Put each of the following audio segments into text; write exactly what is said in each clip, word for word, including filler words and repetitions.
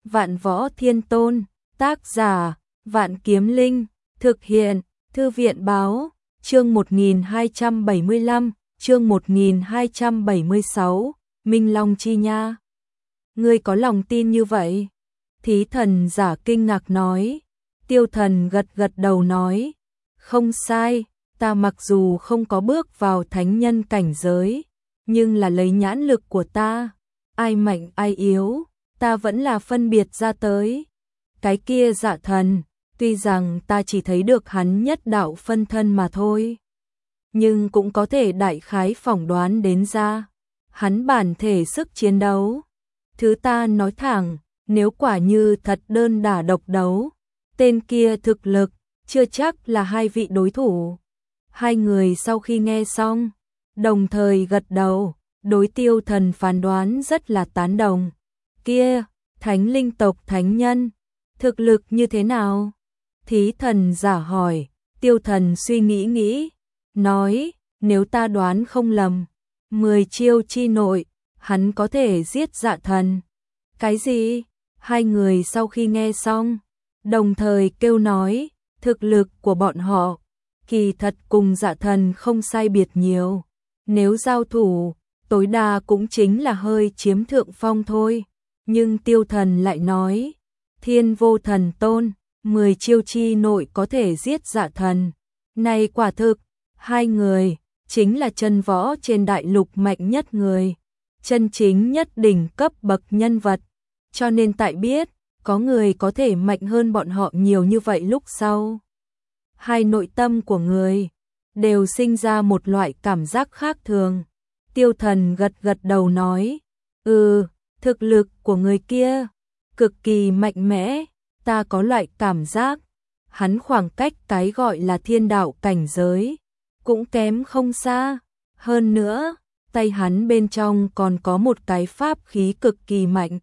Vạn Võ Thiên Tôn, tác giả, Vạn Kiếm Linh, thực hiện, Thư viện báo, chương một nghìn hai trăm bảy mươi lăm, chương một nghìn hai trăm bảy mươi sáu, Minh Long Chi Nha. Ngươi có lòng tin như vậy? Thí Thần giả kinh ngạc nói. Tiêu Thần gật gật đầu nói, không sai, ta mặc dù không có bước vào thánh nhân cảnh giới, nhưng là lấy nhãn lực của ta, ai mạnh ai yếu, ta vẫn là phân biệt ra tới. Cái kia Dạ Thần, tuy rằng ta chỉ thấy được hắn nhất đạo phân thân mà thôi, nhưng cũng có thể đại khái phỏng đoán đến ra hắn bản thể sức chiến đấu. Thứ ta nói thẳng, nếu quả như thật đơn đả độc đấu, tên kia thực lực chưa chắc là hai vị đối thủ. Hai người sau khi nghe xong, đồng thời gật đầu, đối Tiêu Thần phán đoán rất là tán đồng. Kia, Thánh Linh tộc thánh nhân, thực lực như thế nào? Thí Thần giả hỏi. Tiêu Thần suy nghĩ nghĩ, nói, nếu ta đoán không lầm, mười chiêu chi nội, hắn có thể giết Dạ Thần. Cái gì? Hai người sau khi nghe xong, đồng thời kêu nói, thực lực của bọn họ kỳ thật cùng Dạ Thần không sai biệt nhiều, nếu giao thủ, tối đa cũng chính là hơi chiếm thượng phong thôi. Nhưng Tiêu Thần lại nói, Thiên Vô Thần Tôn, mười chiêu chi nội có thể giết Dạ Thần. Này quả thực, hai người chính là chân võ trên đại lục mạnh nhất người, chân chính nhất đỉnh cấp bậc nhân vật. Cho nên tại biết, có người có thể mạnh hơn bọn họ nhiều như vậy lúc sau, hai nội tâm của người đều sinh ra một loại cảm giác khác thường. Tiêu Thần gật gật đầu nói, ừ, thực lực của người kia cực kỳ mạnh mẽ, ta có loại cảm giác hắn khoảng cách cái gọi là thiên đạo cảnh giới cũng kém không xa. Hơn nữa, tay hắn bên trong còn có một cái pháp khí cực kỳ mạnh.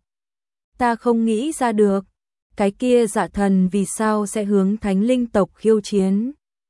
Ta không nghĩ ra được, cái kia Dạ Thần vì sao sẽ hướng Thánh Linh tộc khiêu chiến.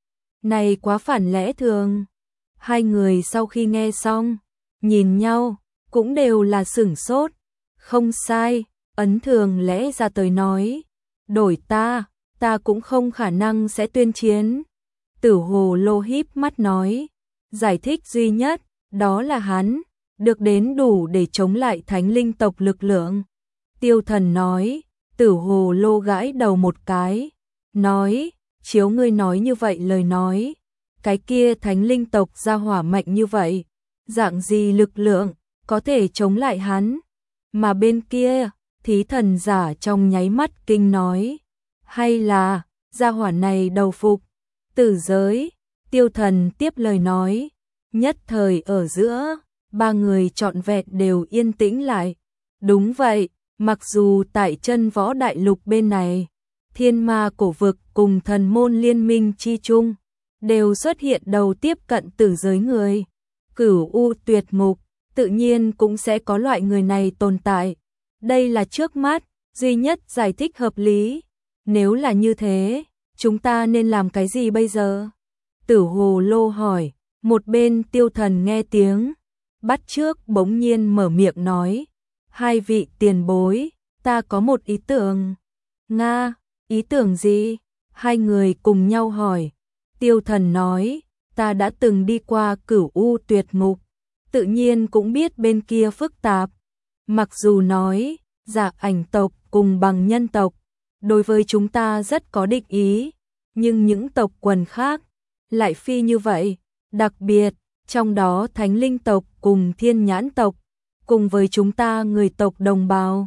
Này quá phản lẽ thường. Hai người sau khi nghe xong, nhìn nhau, cũng đều là sửng sốt. Không sai, ấn thường lẽ ra tới nói, đổi ta, ta cũng không khả năng sẽ tuyên chiến. Tử Hồ Lô híp mắt nói, giải thích duy nhất, đó là hắn được đến đủ để chống lại Thánh Linh tộc lực lượng. Tiêu Thần nói. Tử Hồ Lô gãi đầu một cái, nói, chiếu ngươi nói như vậy lời nói, cái kia Thánh Linh tộc gia hỏa mạnh như vậy, dạng gì lực lượng có thể chống lại hắn? Mà bên kia, Thí Thần giả trong nháy mắt kinh nói, hay là gia hỏa này đầu phục tử giới? Tiêu Thần tiếp lời nói. Nhất thời ở giữa, ba người trọn vẹn đều yên tĩnh lại. Đúng vậy, mặc dù tại chân võ đại lục bên này, thiên ma cổ vực cùng thần môn liên minh chi chung đều xuất hiện đầu tiếp cận tử giới người, Cửu U tuyệt ngục, tự nhiên cũng sẽ có loại người này tồn tại. Đây là trước mắt duy nhất giải thích hợp lý. Nếu là như thế, chúng ta nên làm cái gì bây giờ? Tử Hồ Lô hỏi. Một bên Tiêu Thần nghe tiếng bắt trước bỗng nhiên mở miệng nói, hai vị tiền bối, ta có một ý tưởng. Nga, ý tưởng gì? Hai người cùng nhau hỏi. Tiêu Thần nói, ta đã từng đi qua Cửu U tuyệt ngục, tự nhiên cũng biết bên kia phức tạp. Mặc dù nói, Dạ Ảnh tộc cùng Bằng Nhân tộc đối với chúng ta rất có địch ý, nhưng những tộc quần khác lại phi như vậy. Đặc biệt, trong đó Thánh Linh tộc cùng Thiên Nhãn tộc, cùng với chúng ta người tộc đồng bào,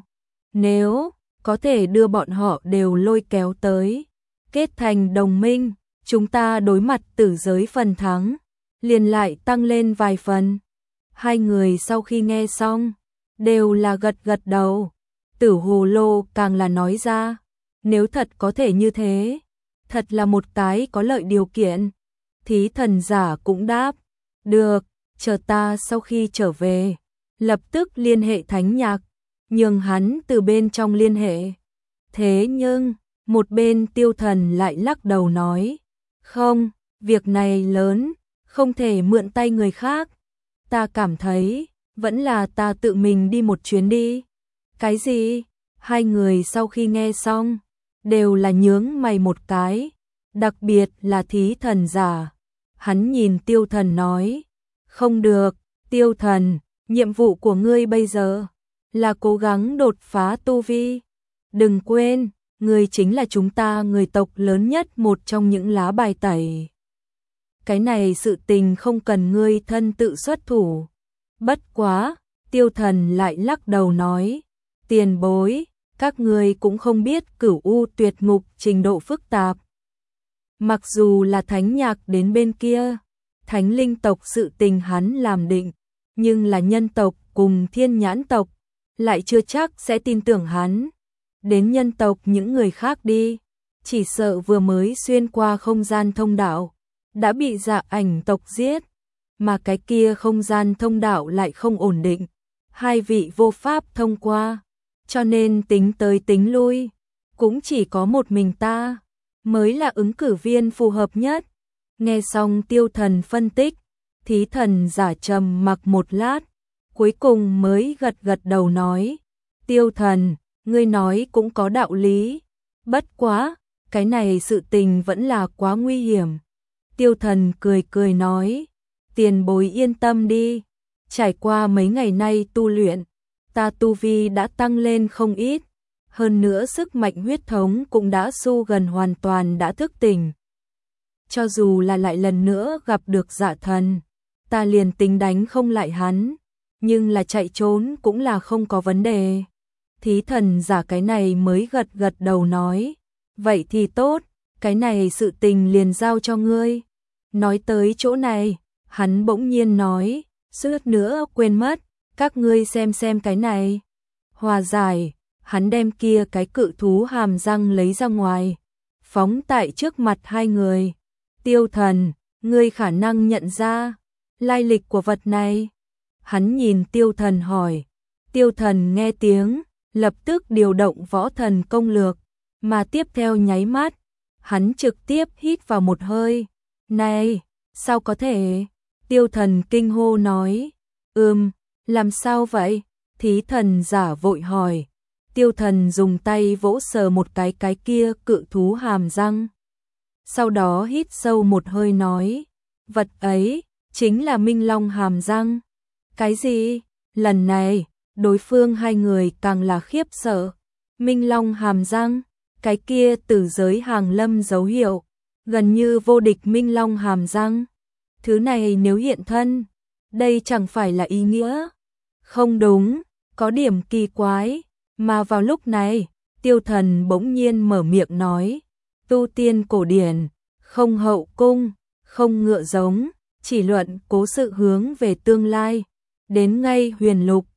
nếu có thể đưa bọn họ đều lôi kéo tới, kết thành đồng minh, chúng ta đối mặt tử giới phần thắng, liền lại tăng lên vài phần. Hai người sau khi nghe xong, đều là gật gật đầu. Tử Hồ Lô càng là nói ra, nếu thật có thể như thế, thật là một cái có lợi điều kiện. Thí Thần giả cũng đáp, được, chờ ta sau khi trở về, lập tức liên hệ Thánh Nhạc, nhường hắn từ bên trong liên hệ. Thế nhưng, một bên Tiêu Thần lại lắc đầu nói, không, việc này lớn, không thể mượn tay người khác. Ta cảm thấy, vẫn là ta tự mình đi một chuyến đi. Cái gì? Hai người sau khi nghe xong, đều là nhướng mày một cái, đặc biệt là Thí Thần giả. Hắn nhìn Tiêu Thần nói, không được, Tiêu Thần, nhiệm vụ của ngươi bây giờ là cố gắng đột phá tu vi. Đừng quên, ngươi chính là chúng ta người tộc lớn nhất, một trong những lá bài tẩy. Cái này sự tình không cần ngươi thân tự xuất thủ. Bất quá, Tiêu Thần lại lắc đầu nói, tiền bối, các ngươi cũng không biết Cửu U Tuyệt Ngục trình độ phức tạp. Mặc dù là thánh nhạc đến bên kia, thánh linh tộc sự tình hắn làm định, nhưng là nhân tộc cùng thiên nhãn tộc, lại chưa chắc sẽ tin tưởng hắn. Đến nhân tộc những người khác đi, chỉ sợ vừa mới xuyên qua không gian thông đạo, đã bị Dạ Ảnh tộc giết, mà cái kia không gian thông đạo lại không ổn định, hai vị vô pháp thông qua, cho nên tính tới tính lui, cũng chỉ có một mình ta mới là ứng cử viên phù hợp nhất. Nghe xong Tiêu Thần phân tích, Thí Thần giả trầm mặc một lát, cuối cùng mới gật gật đầu nói, Tiêu Thần, ngươi nói cũng có đạo lý, bất quá, cái này sự tình vẫn là quá nguy hiểm. Tiêu Thần cười cười nói, tiền bối yên tâm đi, trải qua mấy ngày nay tu luyện, ta tu vi đã tăng lên không ít, hơn nữa sức mạnh huyết thống cũng đã xu gần hoàn toàn đã thức tỉnh. Cho dù là lại lần nữa gặp được Dạ Thần, ta liền tính đánh không lại hắn, nhưng là chạy trốn cũng là không có vấn đề. Thí Thần giả cái này mới gật gật đầu nói, vậy thì tốt, cái này sự tình liền giao cho ngươi. Nói tới chỗ này, hắn bỗng nhiên nói, suýt nữa quên mất, các ngươi xem xem cái này. Hòa giải, hắn đem kia cái cự thú hàm răng lấy ra ngoài, phóng tại trước mặt hai người. Tiêu Thần, ngươi khả năng nhận ra lai lịch của vật này. Hắn nhìn Tiêu Thần hỏi. Tiêu Thần nghe tiếng, lập tức điều động võ thần công lược, mà tiếp theo nháy mắt, hắn trực tiếp hít vào một hơi. Này, sao có thể? Tiêu Thần kinh hô nói. Ừm, làm sao vậy? Thí Thần giả vội hỏi. Tiêu Thần dùng tay vỗ sờ một cái cái kia cự thú hàm răng. Sau đó hít sâu một hơi nói, vật ấy chính là Minh Long hàm răng. Cái gì? Lần này, đối phương hai người càng là khiếp sợ. Minh Long hàm răng, cái kia tử giới hàng lâm dấu hiệu, gần như vô địch Minh Long hàm răng. Thứ này nếu hiện thân, đây chẳng phải là ý nghĩa? Không đúng, có điểm kỳ quái. Mà vào lúc này, Tiêu Thần bỗng nhiên mở miệng nói, tu tiên cổ điển, không hậu cung, không ngựa giống, chỉ luận cố sự hướng về tương lai, đến ngay huyền lục,